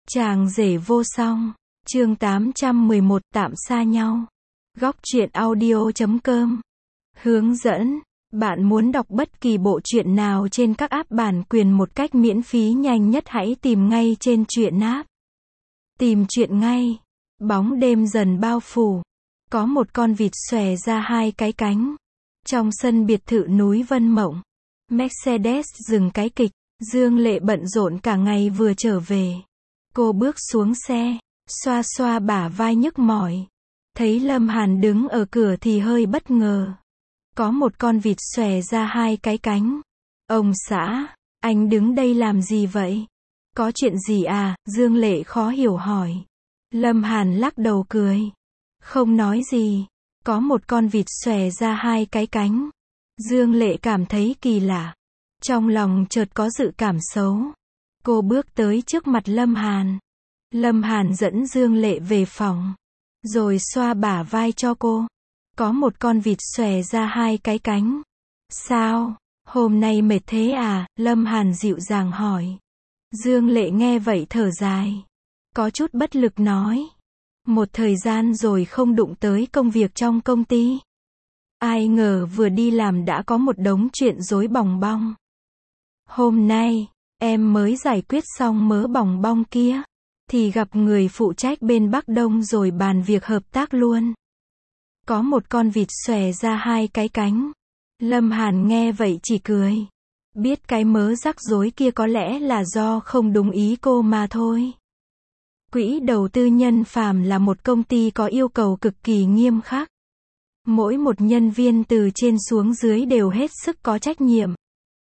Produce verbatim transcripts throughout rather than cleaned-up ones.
Chàng rể vô song. Chương tám trăm mười một tạm xa nhau. Góc truyện audio chấm com. Hướng dẫn. Bạn muốn đọc bất kỳ bộ truyện nào trên các app bản quyền một cách miễn phí nhanh nhất, hãy tìm ngay trên truyện app. Tìm truyện ngay. Bóng đêm dần bao phủ. Có một con vịt xòe ra hai cái cánh. Trong sân biệt thự núi Vân Mộng, Mercedes dừng cái kịch. Dương Lệ bận rộn cả ngày vừa trở về. Cô bước xuống xe, xoa xoa bả vai nhức mỏi. Thấy Lâm Hàn đứng ở cửa thì hơi bất ngờ. Có một con vịt xòe ra hai cái cánh. Ông xã, anh đứng đây làm gì vậy? Có chuyện gì à? Dương Lệ khó hiểu hỏi. Lâm Hàn lắc đầu cười. Không nói gì. Có một con vịt xòe ra hai cái cánh. Dương Lệ cảm thấy kỳ lạ. Trong lòng chợt có dự cảm xấu. Cô bước tới trước mặt Lâm Hàn. Lâm Hàn dẫn Dương Lệ về phòng, rồi xoa bả vai cho cô. Có một con vịt xòe ra hai cái cánh. Sao? Hôm nay mệt thế à? Lâm Hàn dịu dàng hỏi. Dương Lệ nghe vậy thở dài. Có chút bất lực nói. Một thời gian rồi không đụng tới công việc trong công ty. Ai ngờ vừa đi làm đã có một đống chuyện rối bòng bong. Hôm nay, em mới giải quyết xong mớ bòng bong kia, thì gặp người phụ trách bên Bắc Đông rồi bàn việc hợp tác luôn. Có một con vịt xòe ra hai cái cánh. Lâm Hàn nghe vậy chỉ cười. Biết cái mớ rắc rối kia có lẽ là do không đúng ý cô mà thôi. Quỹ đầu tư Nhân Phàm là một công ty có yêu cầu cực kỳ nghiêm khắc. Mỗi một nhân viên từ trên xuống dưới đều hết sức có trách nhiệm.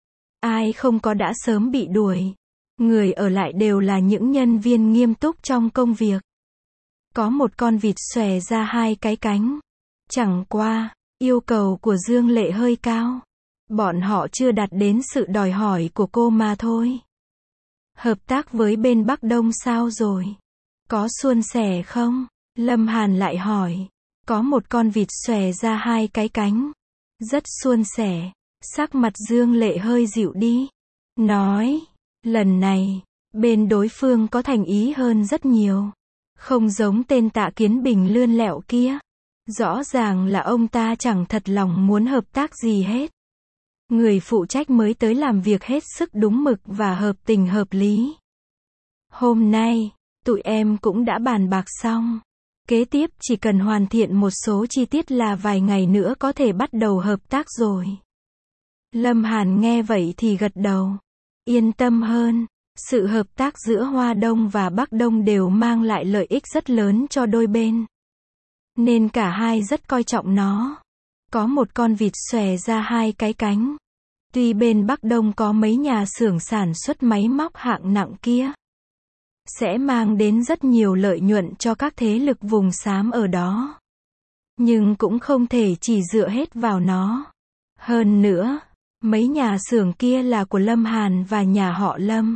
Ai không có đã sớm bị đuổi. Người ở lại đều là những nhân viên nghiêm túc trong công việc. Có một con vịt xòe ra hai cái cánh. Chẳng qua, yêu cầu của Dương Lệ hơi cao. Bọn họ chưa đạt đến sự đòi hỏi của cô mà thôi. Hợp tác với bên Bắc Đông sao rồi? Có suôn sẻ không? Lâm Hàn lại hỏi. Có một con vịt xòe ra hai cái cánh. Rất suôn sẻ. Sắc mặt Dương Lệ hơi dịu đi. Nói, lần này, bên đối phương có thành ý hơn rất nhiều. Không giống tên Tạ Kiến Bình lươn lẹo kia. Rõ ràng là ông ta chẳng thật lòng muốn hợp tác gì hết. Người phụ trách mới tới làm việc hết sức đúng mực và hợp tình hợp lý. Hôm nay, tụi em cũng đã bàn bạc xong. Kế tiếp chỉ cần hoàn thiện một số chi tiết là vài ngày nữa có thể bắt đầu hợp tác rồi. Lâm Hàn nghe vậy thì gật đầu. Yên tâm hơn. Sự hợp tác giữa Hoa Đông và Bắc Đông đều mang lại lợi ích rất lớn cho đôi bên. Nên cả hai rất coi trọng nó. Có một con vịt xòe ra hai cái cánh. Tuy bên Bắc Đông có mấy nhà xưởng sản xuất máy móc hạng nặng kia, sẽ mang đến rất nhiều lợi nhuận cho các thế lực vùng xám ở đó. Nhưng cũng không thể chỉ dựa hết vào nó. Hơn nữa, mấy nhà xưởng kia là của Lâm Hàn và nhà họ Lâm.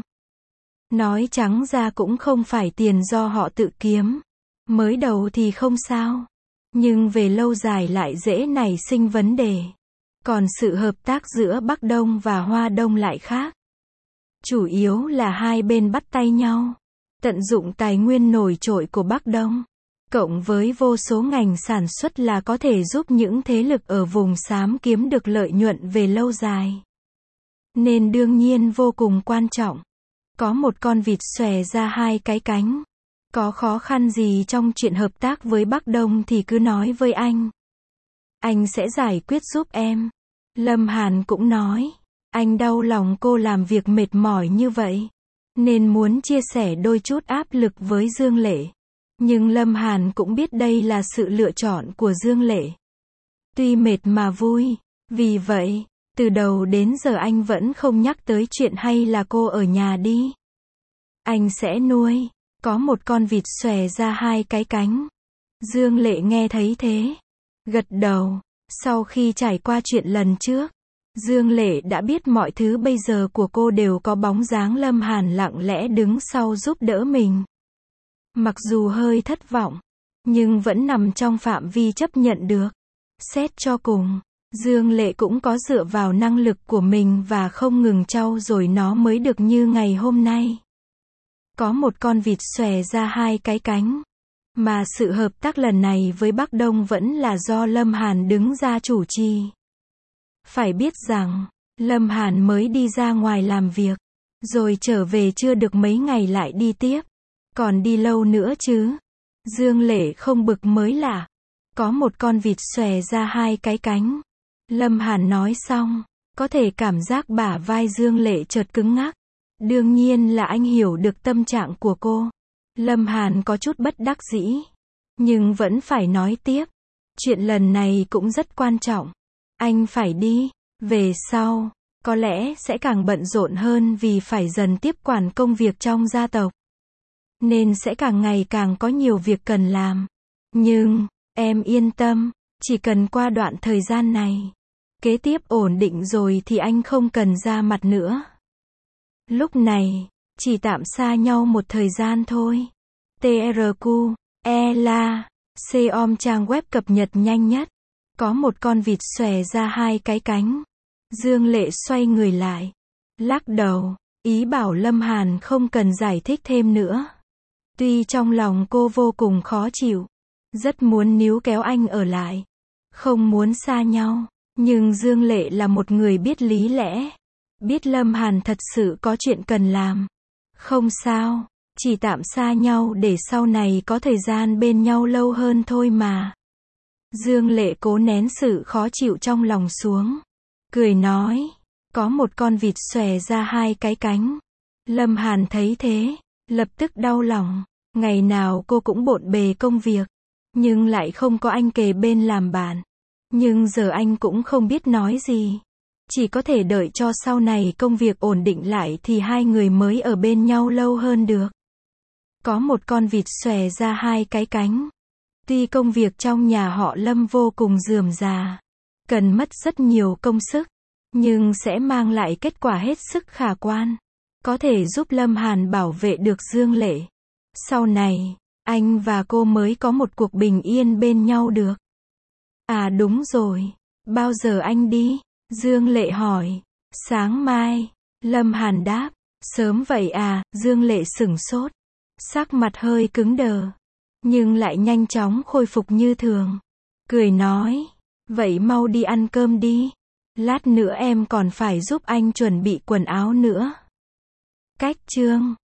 Nói trắng ra cũng không phải tiền do họ tự kiếm. Mới đầu thì không sao. Nhưng về lâu dài lại dễ nảy sinh vấn đề. Còn sự hợp tác giữa Bắc Đông và Hoa Đông lại khác. Chủ yếu là hai bên bắt tay nhau. Tận dụng tài nguyên nổi trội của Bắc Đông. Cộng với vô số ngành sản xuất là có thể giúp những thế lực ở vùng xám kiếm được lợi nhuận về lâu dài. Nên đương nhiên vô cùng quan trọng. Có một con vịt xòe ra hai cái cánh. Có khó khăn gì trong chuyện hợp tác với Bắc Đông thì cứ nói với anh. Anh sẽ giải quyết giúp em. Lâm Hàn cũng nói. Anh đau lòng cô làm việc mệt mỏi như vậy. Nên muốn chia sẻ đôi chút áp lực với Dương Lệ. Nhưng Lâm Hàn cũng biết đây là sự lựa chọn của Dương Lệ. Tuy mệt mà vui. Vì vậy, từ đầu đến giờ anh vẫn không nhắc tới chuyện hay là cô ở nhà đi. Anh sẽ nuôi. Có một con vịt xòe ra hai cái cánh. Dương Lệ nghe thấy thế. Gật đầu. Sau khi trải qua chuyện lần trước, Dương Lệ đã biết mọi thứ bây giờ của cô đều có bóng dáng Lâm Hàn lặng lẽ đứng sau giúp đỡ mình. Mặc dù hơi thất vọng, nhưng vẫn nằm trong phạm vi chấp nhận được. Xét cho cùng, Dương Lệ cũng có dựa vào năng lực của mình và không ngừng trau dồi nó mới được như ngày hôm nay. Có một con vịt xòe ra hai cái cánh. Mà sự hợp tác lần này với Bắc Đông vẫn là do Lâm Hàn đứng ra chủ trì. Phải biết rằng, Lâm Hàn mới đi ra ngoài làm việc, rồi trở về chưa được mấy ngày lại đi tiếp. Còn đi lâu nữa chứ? Dương Lệ không bực mới lạ. Có một con vịt xòe ra hai cái cánh. Lâm Hàn nói xong, có thể cảm giác bả vai Dương Lệ chợt cứng ngắc. Đương nhiên là anh hiểu được tâm trạng của cô. Lâm Hàn có chút bất đắc dĩ, nhưng vẫn phải nói tiếp. Chuyện lần này cũng rất quan trọng. Anh phải đi. Về sau, có lẽ sẽ càng bận rộn hơn vì phải dần tiếp quản công việc trong gia tộc. Nên sẽ càng ngày càng có nhiều việc cần làm. Nhưng, em yên tâm, chỉ cần qua đoạn thời gian này, kế tiếp ổn định rồi thì anh không cần ra mặt nữa. Lúc này, chỉ tạm xa nhau một thời gian thôi. tê rờ quy, e lờ a, xê o em trang web cập nhật nhanh nhất. Có một con vịt xòe ra hai cái cánh. Dương Lệ xoay người lại, lắc đầu, ý bảo Lâm Hàn không cần giải thích thêm nữa. Tuy trong lòng cô vô cùng khó chịu, rất muốn níu kéo anh ở lại, không muốn xa nhau, nhưng Dương Lệ là một người biết lý lẽ, biết Lâm Hàn thật sự có chuyện cần làm. Không sao, chỉ tạm xa nhau để sau này có thời gian bên nhau lâu hơn thôi mà. Dương Lệ cố nén sự khó chịu trong lòng xuống, cười nói, có một con vịt xòe ra hai cái cánh. Lâm Hàn thấy thế, lập tức đau lòng. Ngày nào cô cũng bộn bề công việc, nhưng lại không có anh kề bên làm bạn. Nhưng giờ anh cũng không biết nói gì. Chỉ có thể đợi cho sau này công việc ổn định lại thì hai người mới ở bên nhau lâu hơn được. Có một con vịt xòe ra hai cái cánh. Tuy công việc trong nhà họ Lâm vô cùng rườm rà, cần mất rất nhiều công sức, nhưng sẽ mang lại kết quả hết sức khả quan. Có thể giúp Lâm Hàn bảo vệ được Dương Lệ. Sau này, anh và cô mới có một cuộc bình yên bên nhau được. À đúng rồi, bao giờ anh đi? Dương Lệ hỏi. Sáng mai, Lâm Hàn đáp. Sớm vậy à? Dương Lệ sửng sốt, sắc mặt hơi cứng đờ, nhưng lại nhanh chóng khôi phục như thường. Cười nói, vậy mau đi ăn cơm đi. Lát nữa em còn phải giúp anh chuẩn bị quần áo nữa. Cách chương